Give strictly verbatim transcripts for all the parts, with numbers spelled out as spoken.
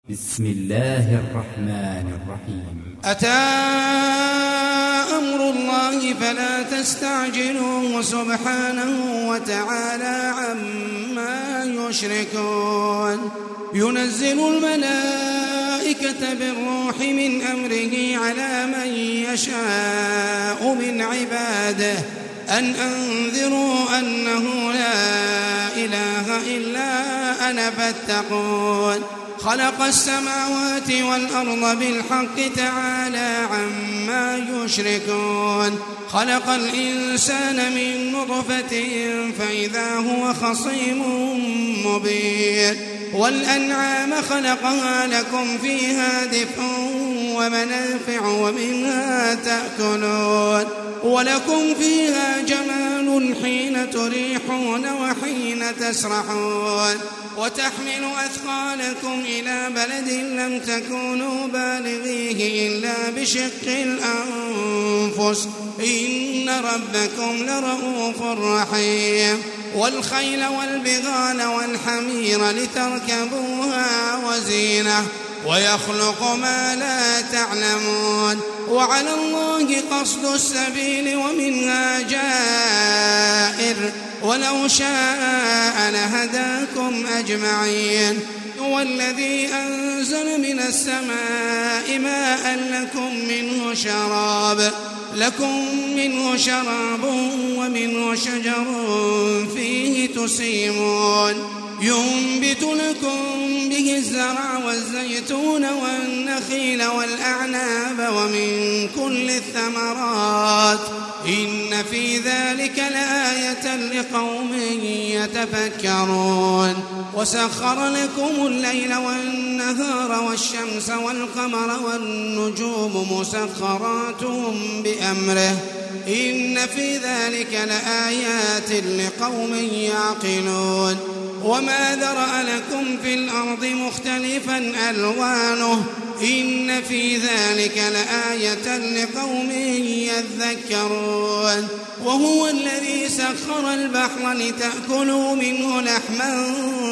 بسم الله الرحمن الرحيم. أتى أمر الله فلا تستعجلوه سبحانه وتعالى عما يشركون. ينزل الملائكة بالروح من أمره على من يشاء من عباده أن أنذروا أنه لا إله إلا أنا فاتقون. خلق السماوات والأرض بالحق تعالى عما يشركون. خلق الإنسان من نطفة فإذا هو خصيم مبين. والأنعام خلقها لكم فيها دفء ومنافع ومنها تأكلون ولكم فيها جمال حين تريحون وحين تسرحون وتحمل أثقالكم إلى بلد لم تكونوا بالغيه إلا بشق الأنفس إن ربكم لرؤوف رحيم. والخيل والبغال والحمير لتركبوها وزينة ويخلق ما لا تعلمون. وعلى الله قصد السبيل ومنها جائر ولو شاء لهداكم أجمعين. هو الذي أنزل من السماء ماء لكم منه شراب لكم منه شراب ومنه شجر فيه تسيمون. ينبت لكم به الزرع والزيتون والنخيل والأعناب ومن كل الثمرات إن في ذلك لآية لقوم يتفكرون. وسخر لكم الليل والنهار والشمس والقمر والنجوم مسخرات بأمره إن في ذلك لآيات لقوم يعقلون. وما ذرأ لكم في الأرض مختلفا ألوانه إن في ذلك لآية لقوم يذكرون. وهو الذي سخر البحر لتأكلوا منه لحما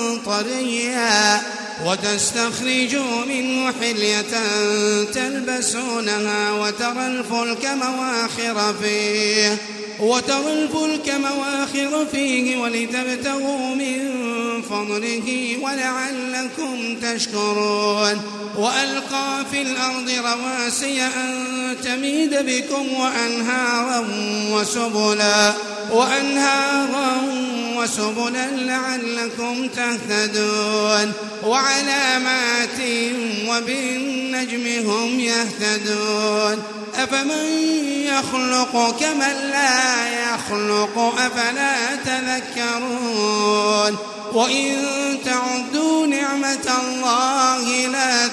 طريا وتستخرجوا منه حلية تلبسونها وترى الفلك مواخر فيه وترى الفلك مواخر فيه ولتبتغوا من فضله ولعلكم تشكرون. وألقى في الأرض رواسي أن تميد بكم وأنهارا وسبلا وأنهارا وسبلا لعلكم تهتدون. وعلامات وبالنجم هم يهتدون. أفمن يخلق كمن لا يخلق أفلا تذكرون. وإن تعدوا نعمة الله لا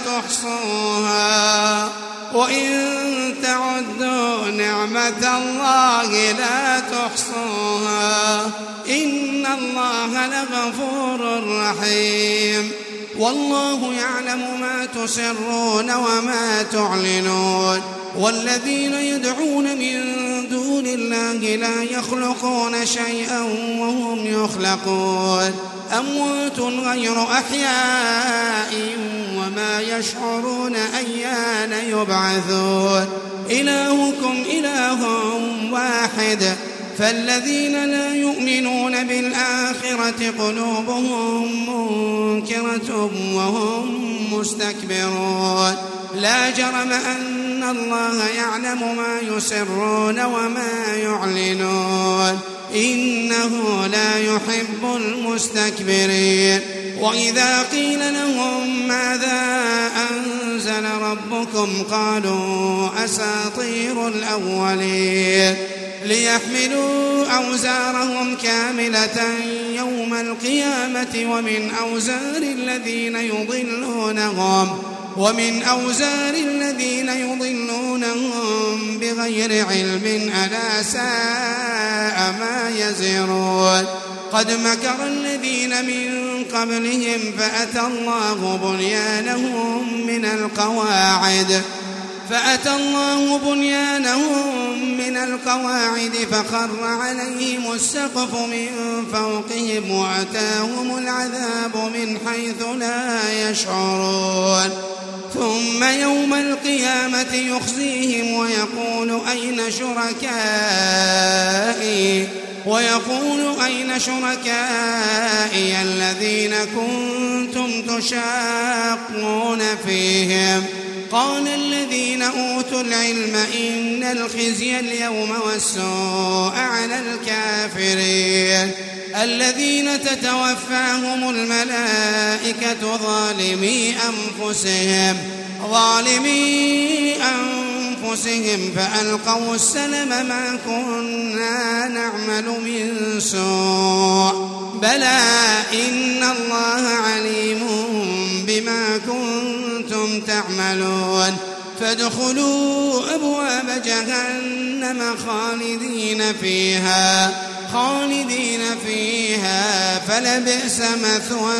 تحصوها وإن تعدوا نعمة الله لا تحصوها إن الله لغفور رحيم. والله يعلم ما تسرون وما تعلنون. والذين يدعون من دون الله لا يخلقون شيئا وهم يخلقون. أموات غير أحياء وما يشعرون أيان يبعثون. إلهكم إله واحد فالذين لا يؤمنون بالآخرة قلوبهم منكرة وهم مستكبرون. لا جرم أن الله يعلم ما يسرون وما يعلنون إنه لا يحب المستكبرين. وإذا قيل لهم ماذا أنزل ربكم قالوا أساطير الأولين ليحملوا أوزارهم كاملة يوم القيامة ومن أوزار الذين يضلونهم ومن أوزار الذين يضلونهم بغير علم ألا ساء ما يزرون. قد مكر الذين من قبلهم فأتى الله بنيانهم من القواعد فأتى الله بنيانهم من القواعد فخر عليهم السقف من فوقهم وأتاهم العذاب من حيث لا يشعرون. ثم يوم القيامة يخزيهم ويقول أين شركائي ويقول أين شركائي الذين كنتم تشاقون فيهم قال الذين أوتوا العلم إن الخزي اليوم والسوء على الكافرين الذين تتوفاهم الملائكة ظالمي أنفسهم ظالمي أنفسهم فألقوا السلم ما كنا نعمل من سوء بلى إن الله عليم بما كنتم تعملون فادخلوا أبواب جهنم خالدين فيها خالدين فيها فلبئس مثوى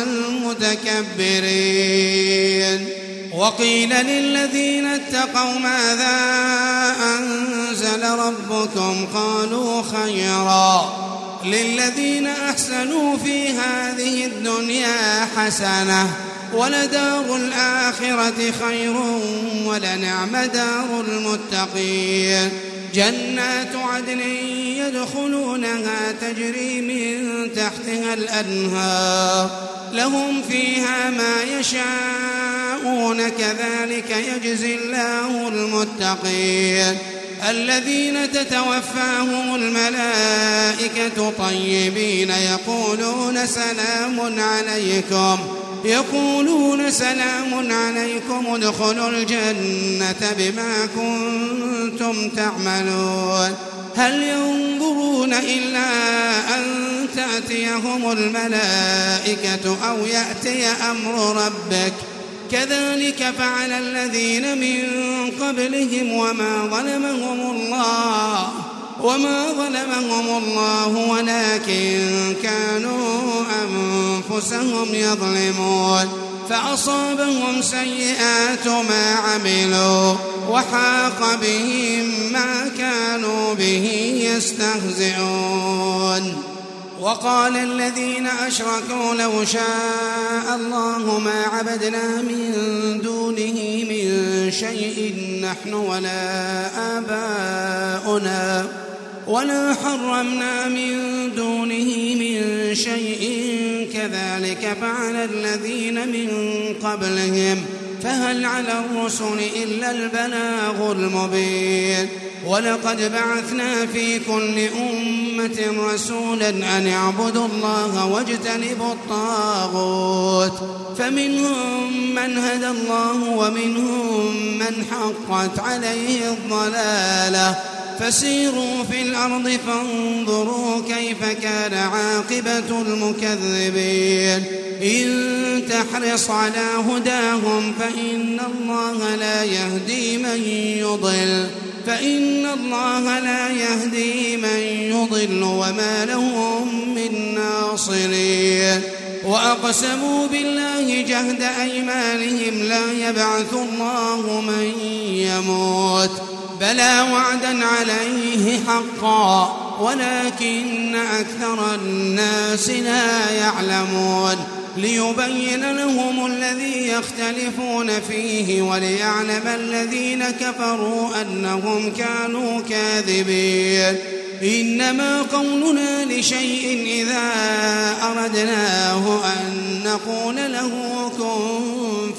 المتكبرين وقيل للذين اتقوا ماذا أنزل ربكم قالوا خيرا للذين أحسنوا في هذه الدنيا حسنة ولدار الآخرة خير ولنعم دار المتقين جنات عدن يدخلونها تجري من تحتها الأنهار لهم فيها ما يشاءون كذلك يجزي الله المتقين الذين تتوفاهم الملائكة طيبين يقولون سلام عليكم يقولون سلام عليكم ادخلوا الجنة بما كنتم تعملون هل ينظرون إلا أن تأتيهم الملائكة أو يأتي أمر ربك كذلك فعل الذين من قبلهم وما ظلمهم الله وما ظلمهم الله ولكن كانوا أنفسهم يظلمون فأصابهم سيئات ما عملوا وحاق بهم ما كانوا به يستهزئون وقال الذين أشركوا لو شاء الله ما عبدنا من دونه من شيء نحن ولا آباؤنا ولا حرمنا من دونه من شيء كذلك فعل الذين من قبلهم فهل على الرسل إلا البلاغ المبين ولقد بعثنا في كل أمة رسولا أن اعبدوا الله واجتنبوا الطاغوت فمنهم من هدى الله ومنهم من حقت عليه الضلالة فسيروا في الأرض فانظروا كيف كان عاقبة المكذبين إن تحرص على هداهم فإن الله لا يهدي من يضل فإن الله لا يهدي من يضل وما لهم من ناصرين وأقسموا بالله جهد أيمانهم لا يبعث الله من يموت بلى وعدا عليه حقا ولكن أكثر الناس لا يعلمون ليبين لهم الذي يختلفون فيه وليعلم الذين كفروا أنهم كانوا كاذبين إنما قولنا لشيء إذا أردناه أن نقول له كن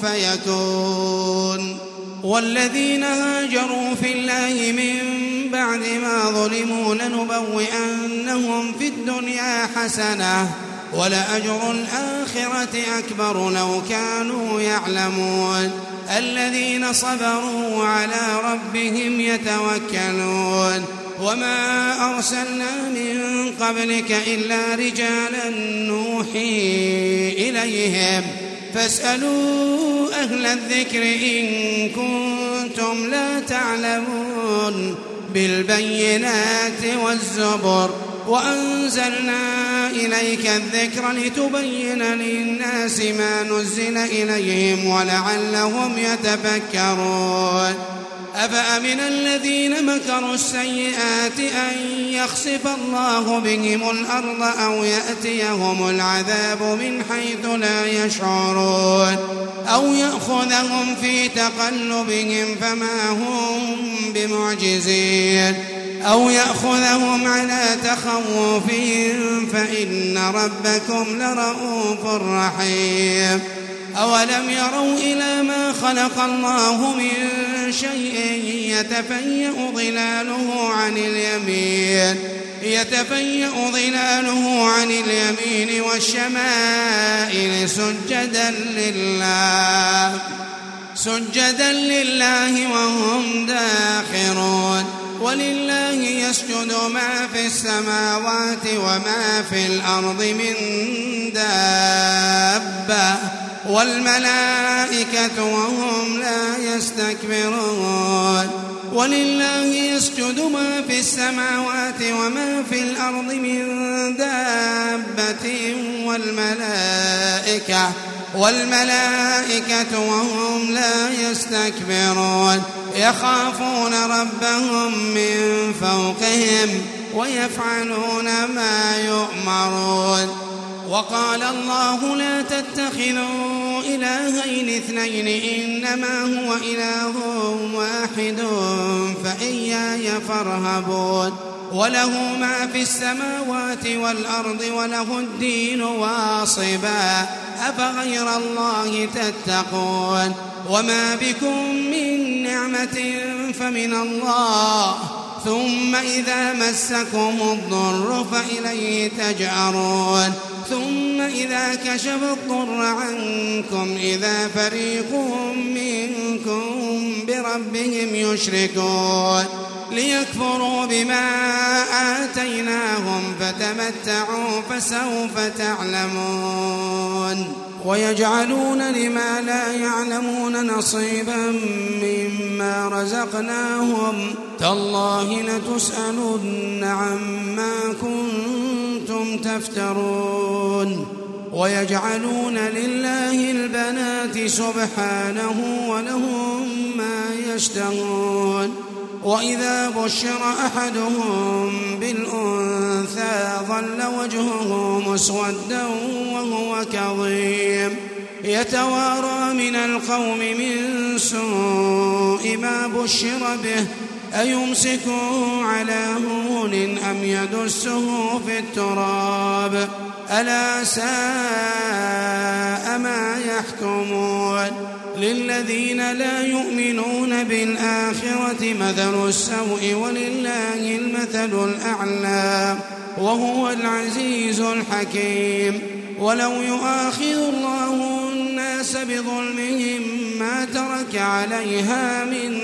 فيكون والذين هاجروا في الله من بعد ما ظلموا لنبوئنهم في الدنيا حسنة ولأجر الآخرة أكبر لو كانوا يعلمون الذين صبروا على ربهم يتوكلون وما أرسلنا من قبلك إلا رجالا نوحي إليهم فاسألوا أهل الذكر إن كنتم لا تعلمون بالبينات والزبر وأنزلنا إليك الذكر لتبين للناس ما نزل إليهم ولعلهم يتفكرون أفأمن الذين مكروا السيئات أن يخسف الله بهم الأرض أو يأتيهم العذاب من حيث لا يشعرون أو يأخذهم في تقلبهم فما هم بمعجزين أو يأخذهم على تخوف فإن ربكم لرؤوف رحيم أولم يروا إلى ما خلق الله من شيء يتفيأ ظلاله عن اليمين يتفيأ ظلاله عن اليمين والشمائل سجدا لله سجدا لله وهم داخرون ولله يسجد ما في السماوات وما في الأرض من دابة والملائكة وهم لا يستكبرون ولله يسجد ما في السماوات وما في الأرض من دابة والملائكة والملائكة وهم لا يستكبرون يخافون ربهم من فوقهم ويفعلون ما يؤمرون وقال الله لا تتخذوا إلهين اثنين إنما هو إله واحد فإياي فارهبون وله ما في السماوات والأرض وله الدين واصبا أفغير الله تتقون وما بكم من نعمة فمن الله ثم إذا مسكم الضر فإليه تجأرون ثم إذا كشف الضر عنكم إذا فريق منكم بربهم يشركون ليكفروا بما آتيناهم فتمتعوا فسوف تعلمون ويجعلون لما لا يعلمون نصيبا مما رزقناهم تالله لتسألن عما كنتم تفترون ويجعلون لله البنات سبحانه ولهم ما يشتهون وإذا بشر أحدهم بالأنثى ظل وجهه مسودا وهو كظيم يتوارى من القوم من سوء ما بشر به أيمسكه على هون أم يدسه في التراب ألا ساء ما يحكمون للذين لا يؤمنون بالآخرة مثل السوء ولله المثل الأعلى وهو العزيز الحكيم ولو يؤاخذ الله الناس بظلمهم ما ترك عليها من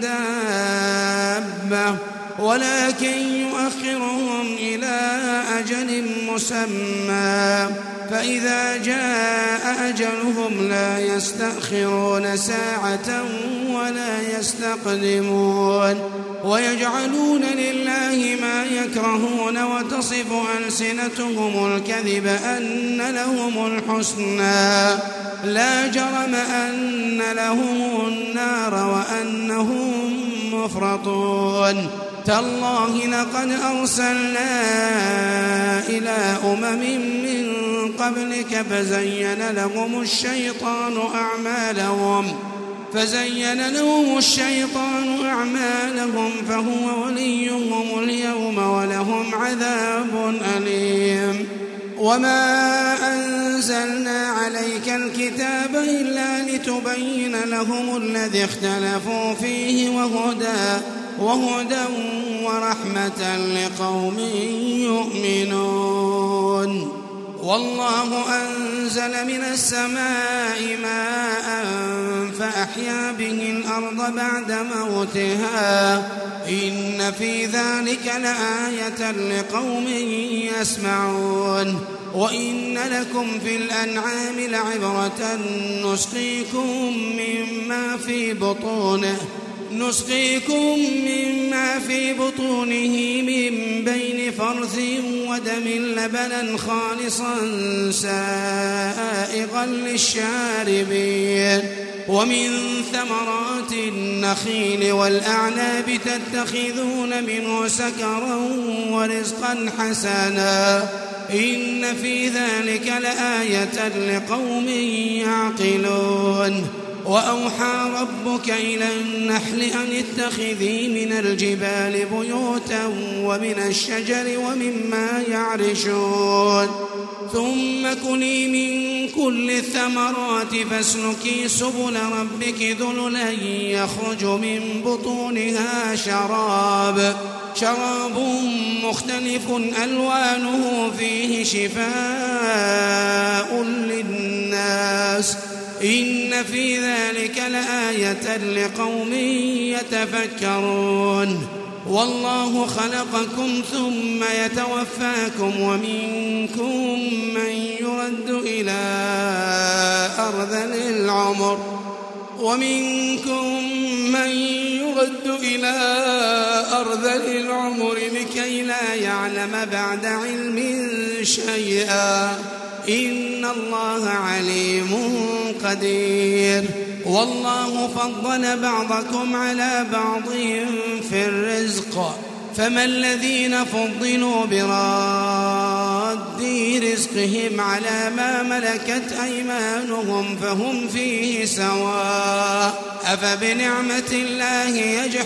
دابة ولكن يؤخرهم إلى أجل مسمى فإذا جاء أجلهم لا يستأخرون ساعة ولا يستقدمون ويجعلون لله ما يكرهون وتصف ألسنتهم الكذب أن لهم الحسنى لا جرم أن لهم النار وأنهم مفرطون تالله لقد أرسلنا إلى أمم من قبلك فزين لهم الشيطان أعمالهم فزين لهم الشيطان أعمالهم فهو وليهم اليوم ولهم عذاب أليم وما أنزلنا عليك الكتاب إلا لتبين لهم الذي اختلفوا فيه وهدى وهدى ورحمة لقوم يؤمنون والله أنزل من السماء ماء فأحيا به الأرض بعد موتها إن في ذلك لآية لقوم يسمعون وإن لكم في الأنعام لعبرة نسقيكم مما في بطونه نسقيكم مما في بطونه من بين فرث ودم لبنا خالصا سائغا للشاربين ومن ثمرات النخيل والأعناب تتخذون منه سكرا ورزقا حسنا إن في ذلك لآية لقوم يعقلون وأوحى ربك إلى النحل أن اتخذي من الجبال بيوتا ومن الشجر ومما يعرشون ثم كلي من كل الثمرات فاسلكي سبل ربك ذللا يخرج من بطونها شراب شراب مختلف ألوانه فيه شفاء للناس إن في ذلك لآية لقوم يتفكرون والله خلقكم ثم يتوفاكم ومنكم من يرد إلى أرذل العمر ومنكم من يرد إلى أرذل العمر لكي لا يعلم بعد علم شيئا إن الله عليم قدير والله فضل بعضكم على بعض في الرزق فما الذين فضلوا براد رزقهم على ما ملكت أيمانهم فهم فيه سواء أفبنعمة الله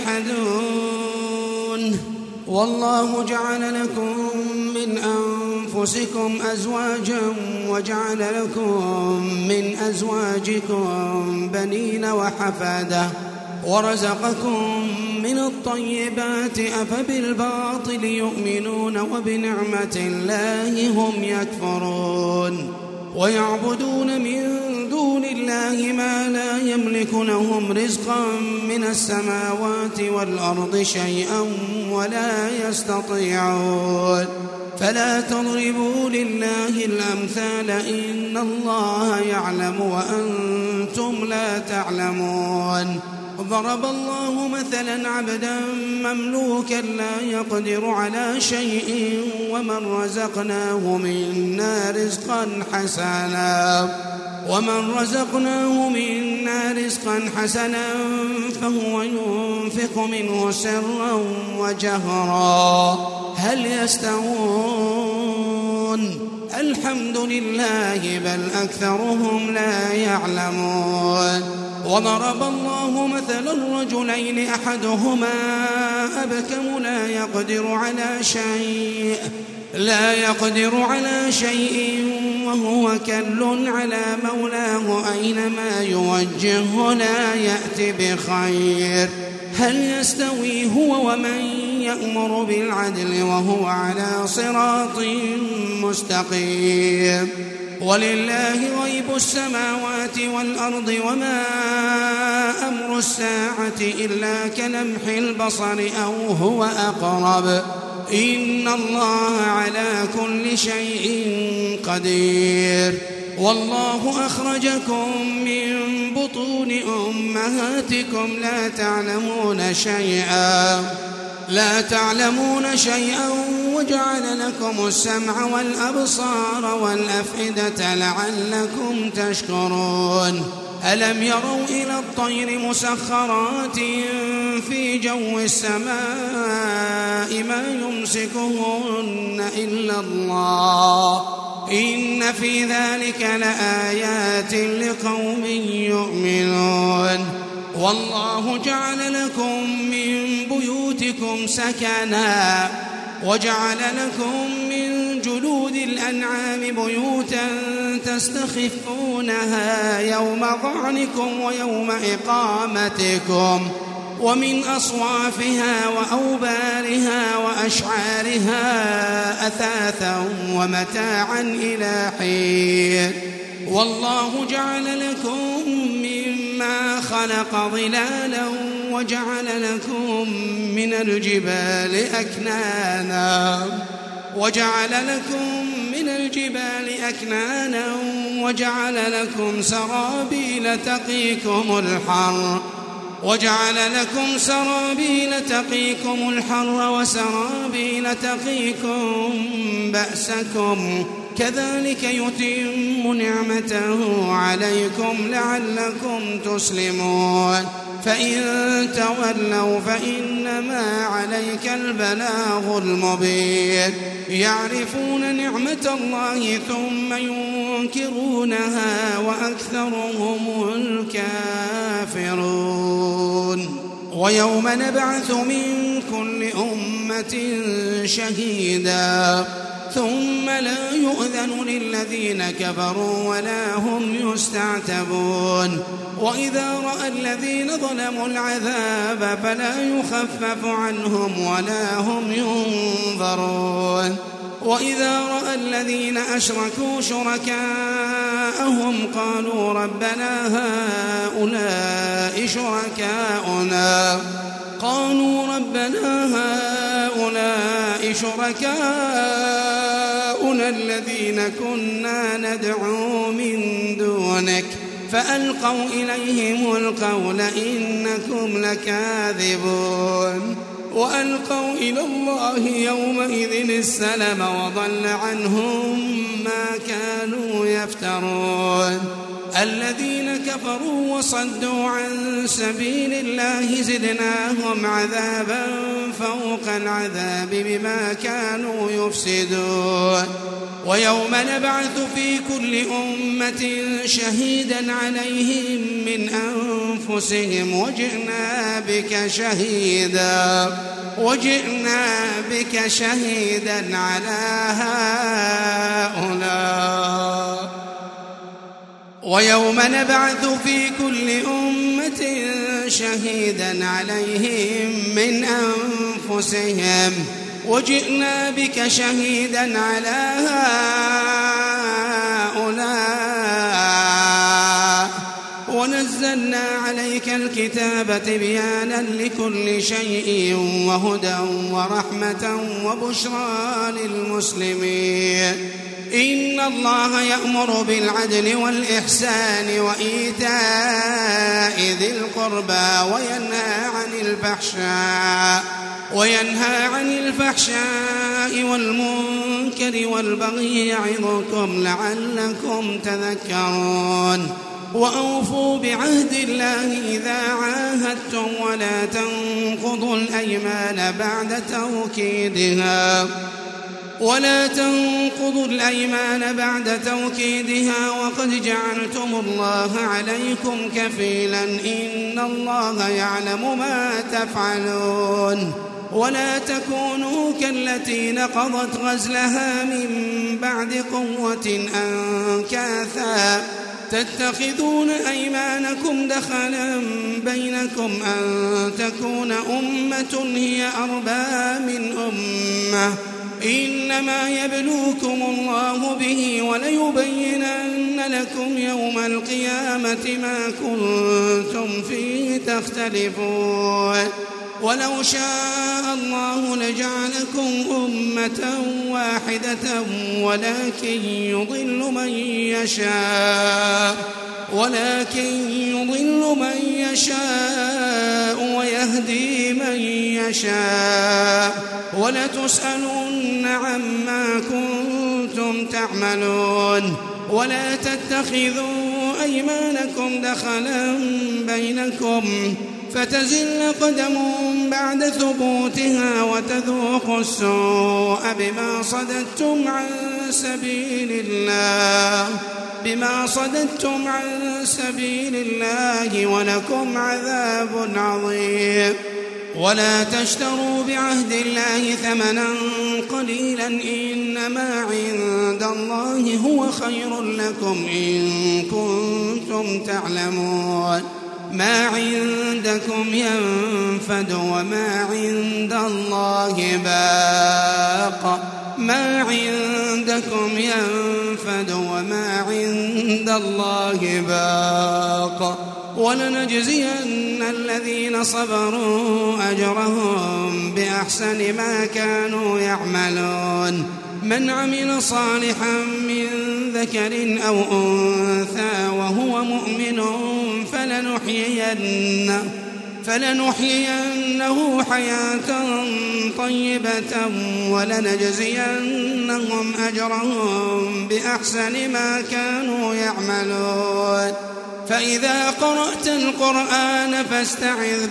يجحدون والله جعل لكم من أنفسكم أزواجا وجعل لكم من أزواجكم بنين وحفادة ورزقكم من الطيبات أفبالباطل يؤمنون وبنعمة الله هم يكفرون ويعبدون من دون الله ما لا يملك لهم رزقا من السماوات والأرض شيئا ولا يستطيعون فلا تضربوا لله الأمثال إن الله يعلم وأنتم لا تعلمون ضرب الله مثلا عبدا مملوكا لا يقدر على شيء ومن رزقناه منا رزقا حسنا ومن رزقناه منا رزقا حسنا فهو ينفق منه سرا وجهرا هل يستوون الحمد لله بل أكثرهم لا يعلمون وضرب الله مثلا رجلين أحدهما أبكم لا يقدر على شيء لا يقدر على شيء وهو كل على مولاه أينما يوجهه لا يأتي بخير هل يستوي هو ومن يأمر بالعدل وهو على صراط مستقيم ولله غيب السماوات والأرض وما أمر الساعة إلا كلمح البصر أو هو أقرب إن الله على كل شيء قدير والله أخرجكم من بطون أمهاتكم لا تعلمون شيئا لا تعلمون شيئا وجعل لكم السمع والأبصار والأفئدة لعلكم تشكرون ألم يروا إلى الطير مسخرات في جو السماء ما يمسكهن إلا الله إن في ذلك لآيات لقوم يؤمنون والله جعل لكم من بيوتكم سكنا وجعل لكم من جلود الأنعام بيوتا تستخفونها يوم ظعنكم ويوم إقامتكم ومن أصوافها وأوبارها وأشعارها أثاثا ومتاعا إلى حين والله جعل لكم مما خلق ظلالا وجعل لكم من الجبال أكنانا وجعل لكم من الجبال أكنانا وجعل لكم سرابيل تقيكم الحر وجعل لكم سرابيل تقيكم الحر وسرابيل تقيكم بأسكم كذلك يتم نعمته عليكم لعلكم تسلمون فإن تولوا فإنما عليك البلاغ المبين يعرفون نعمة الله ثم ينكرونها وأكثرهم الكافرون ويوم نبعث من كل أمة شهيدا ثم لا يؤذن للذين كفروا ولا هم يستعتبون وإذا رأى الذين ظلموا العذاب فلا يخفف عنهم ولا هم ينظرون وإذا رأى الذين أشركوا شركاءهم قالوا ربنا هؤلاء شركاؤنا قالوا ربنا هؤلاء شركاؤنا الذين كنا ندعو من دونك فألقوا إليهم القول إنكم لكاذبون وألقوا إلى الله يومئذ السلم وضل عنهم ما كانوا يفترون الذين كفروا وصدوا عن سبيل الله زدناهم عذابا فوق العذاب بما كانوا يفسدون ويوم نبعث في كل أمة شهيدا عليهم من أنفسهم وجئنا بك شهيدا وجئنا بك شهيدا على هؤلاء ويوم نبعث في كل أمة شهيدا عليهم من أنفسهم وجئنا بك شهيدا على هؤلاء ونزلنا عليك الكتاب تبيانا لكل شيء وهدى ورحمة وبشرى للمسلمين إن الله يأمر بالعدل والإحسان وإيتاء ذي القربى وينهى عن الفحشاء وينهى عن الفحشاء والمنكر والبغي يعظكم لعلكم تذكرون وأوفوا بعهد الله إذا عاهدتم ولا تنقضوا الأيمان بعد توكيدها ولا تنقضوا الأيمان بعد توكيدها وقد جعلتم الله عليكم كفيلا إن الله يعلم ما تفعلون ولا تكونوا كالتي نقضت غزلها من بعد قوة أنكاثا تتخذون أيمانكم دخلا بينكم أن تكون أمة هي أربى من أمة إنما يبلوكم الله به وليبينن لكم يوم القيامة ما كنتم فيه تختلفون ولو شاء الله لجعلكم أمة واحدة ولكن يضل من يشاء ولكن يضل من يشاء ويهدي من يشاء ولتسألن عما كنتم تعملون ولا تتخذوا أيمانكم دخلا بينكم فتزل قدم بعد ثبوتها وتذوقوا السوء بما صددتم عن سبيل الله بما صددتم عن سبيل الله ولكم عذاب عظيم ولا تشتروا بعهد الله ثمنا قليلا إنما عند الله هو خير لكم إن كنتم تعلمون ما عندكم ينفد وما عند الله باق ما عندكم ينفد وما عند الله باق ولنجزين الذين صبروا أجرهم بأحسن ما كانوا يعملون من عمل صالحا من ذكر أو أنثى وهو مؤمن فلنحيينه فلنحيينه حياة طيبة ولنجزينهم أجرهم بأحسن ما كانوا يعملون. فإذا قرأت القرآن فاستعذ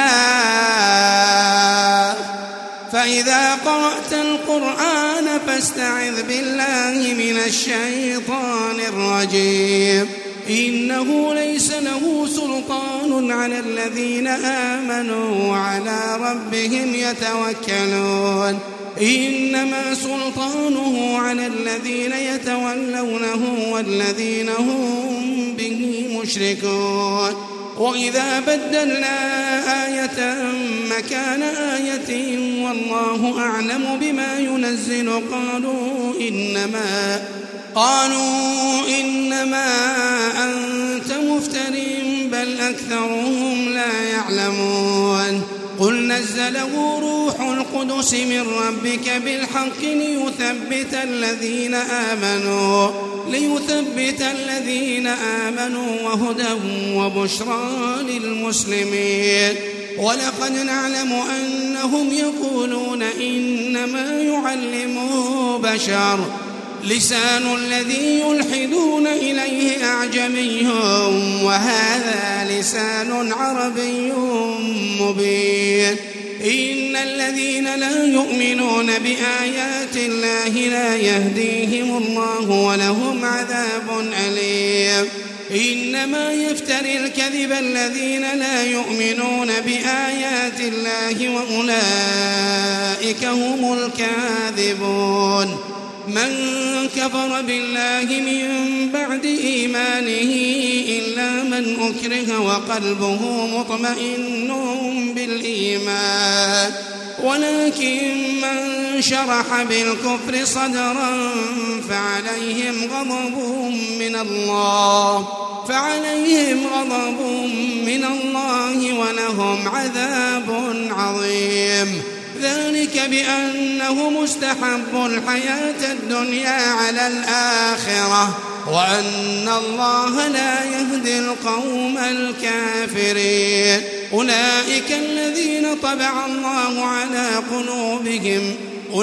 بالله فإذا قرأت القرآن فاستعذ بالله من الشيطان الرجيم. إنه ليس له سلطان على الذين آمنوا وعلى ربهم يتوكلون. إنما سلطانه على الذين يتولونه والذين هم به مشركون. وإذا بدلنا آية مكان آية والله أعلم بما ينزل قالوا إنما قالوا إنما أنت مفتر بل أكثرهم لا يعلمون. قل نزله روح القدس من ربك بالحق ليثبت الذين آمنوا ليثبت الذين آمنوا وهدى وبشرى للمسلمين. ولقد نعلم أنهم يقولون إنما يعلمه بشر لسان الذي يلحدون إليه أعجمي وهذا لسان عربي مبين. إن الذين لا يؤمنون بآيات الله لا يهديهم الله ولهم عذاب أليم. إنما يفتري الكذب الذين لا يؤمنون بآيات الله وأولئك هم الكاذبون. من كفر بالله من بعد إيمانه إلا من أكره وقلبه مطمئن بالإيمان ولكن من شرح بالكفر صدرا فعليهم غضب من الله فعليهم غضب من الله ولهم عذاب عظيم. ذلك بأنهم استحبوا الحياة الدنيا على الآخرة وأن الله لا يهدي القوم الكافرين. أولئك الذين طبع الله على قلوبهم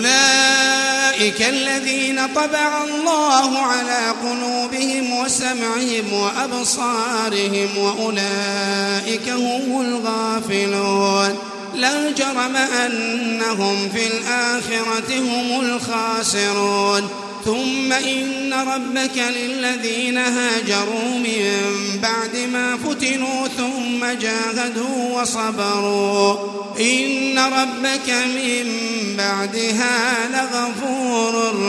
أولئك الذين طبع الله على قلوبهم وسمعهم وأبصارهم وأولئك هم الغافلون. لا جرم أنهم في الآخرة هم الخاسرون. ثم إن ربك للذين هاجروا من بعد ما فتنوا ثم جاهدوا وصبروا إن ربك من بعدها لغفور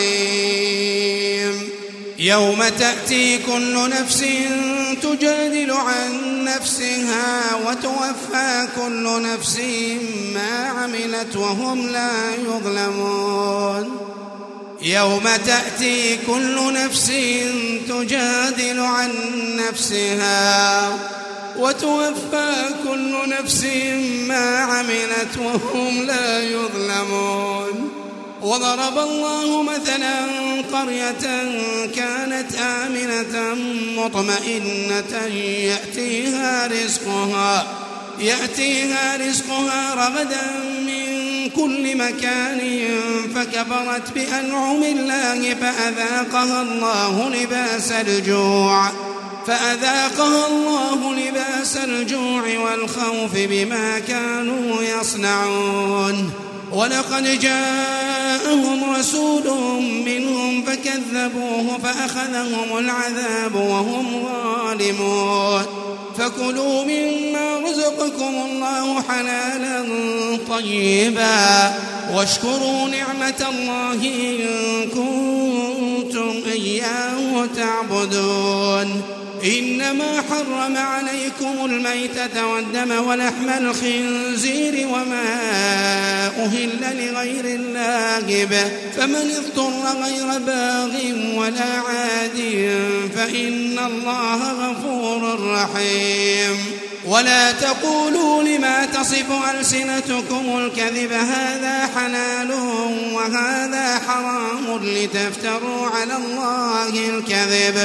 رحيم. يوم تأتي كل نفس تجادل عن نفسها وتوفى كل نفس ما عملت وهم لا يظلمون. يوم تأتي كل نفس تجادل عن نفسها وتوفى كل نفس ما عملت وهم لا يظلمون. وضرب الله مثلا قرية كانت آمنة مطمئنة يأتيها رزقها يأتيها رزقها رغدا من كل مكان فكفرت بأنعم الله فأذاقها الله لباس الجوع فأذاقها الله لباس الجوع والخوف بما كانوا يصنعون. ولقد جاءهم رسول منهم فكذبوه فأخذهم العذاب وهم ظالمون. فكلوا مما رزقكم الله حلالا طيبا واشكروا نعمة الله إن كنتم إياه تعبدون. إنما حرم عليكم الميتة والدم ولحم الخنزير وما أهل لغير الله به فمن اضطر غير باغ ولا عاد فإن الله غفور رحيم. ولا تقولوا لما تصف ألسنتكم الكذب هذا حلال وهذا حرام لتفتروا على الله الكذب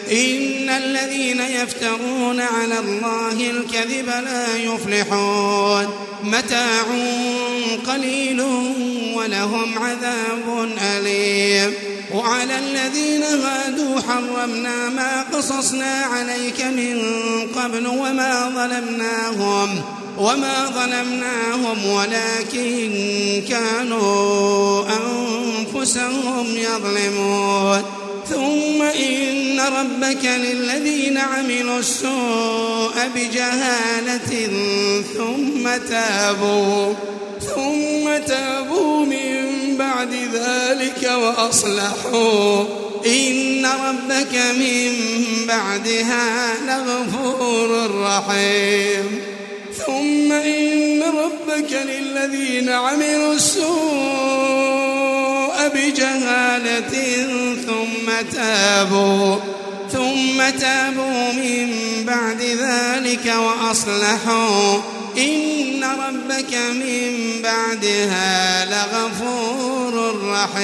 إن الذين يفترون على الله الكذب لا يفلحون متاع قليل ولهم عذاب أليم وعلى الذين هادوا حرمنا ما قصصنا عليك من قبل وما ظلمناهم وما ظلمناهم ولكن كانوا أنفسهم يظلمون ثم إن ربك للذين عملوا السوء بجهالة ثم تابوا ثم تابوا من بعد ذلك وأصلحوا إن ربك من بعدها لغفور رحيم ثم إن ربك للذين عملوا السوء بجهالة ثم تابوا ثم تابوا من بعد ذلك وأصلحوا إن ربك من بعدها لغفور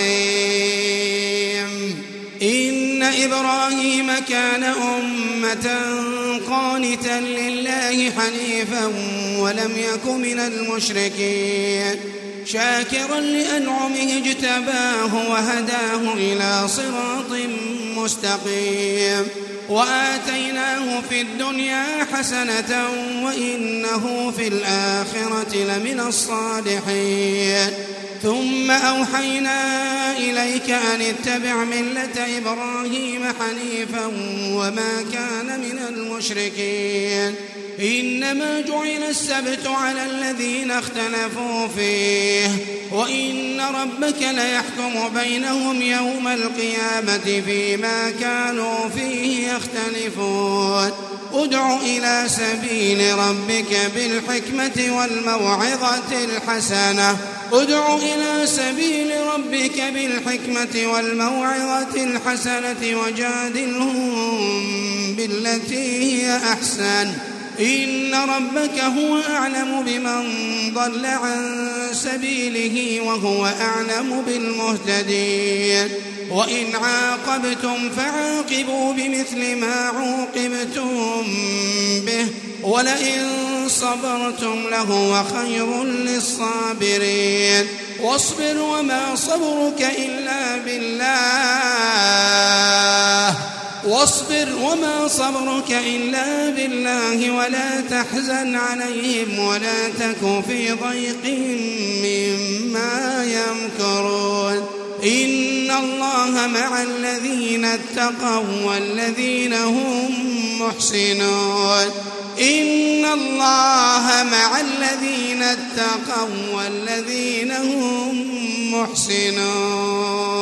رحيم إن إبراهيم كان أمة قانتا لله حنيفا ولم يك من المشركين شاكرا لأنعمه اجتباه وهداه إلى صراط مستقيم وآتيناه في الدنيا حسنة وإنه في الآخرة لمن الصالحين ثم أوحينا إليك أن اتبع ملة إبراهيم حنيفا وما كان من المشركين إنما جعل السبت على الذين اختلفوا فيه وإن ربك ليحكم بينهم يوم القيامة فيما كانوا فيه يختلفون ادع إلى سبيل ربك بالحكمة والموعظة الحسنة ادع إلى سبيل ربك بالحكمة والموعظة الحسنة وجادلهم بالتي هي أحسن إن ربك هو أعلم بمن ضل عن سبيله وهو أعلم بالمهتدين وإن عاقبتم فعاقبوا بمثل ما عوقبتم به ولئن صبرتم لهو خير للصابرين واصبر وما صبرك إلا بالله واصبر وما صبرك إلا بالله ولا تحزن عليهم ولا تك في ضيق مما يمكرون إن الله مع الذين اتقوا والذين هم محسنون إن الله مع الذين اتقوا والذين هم محسنون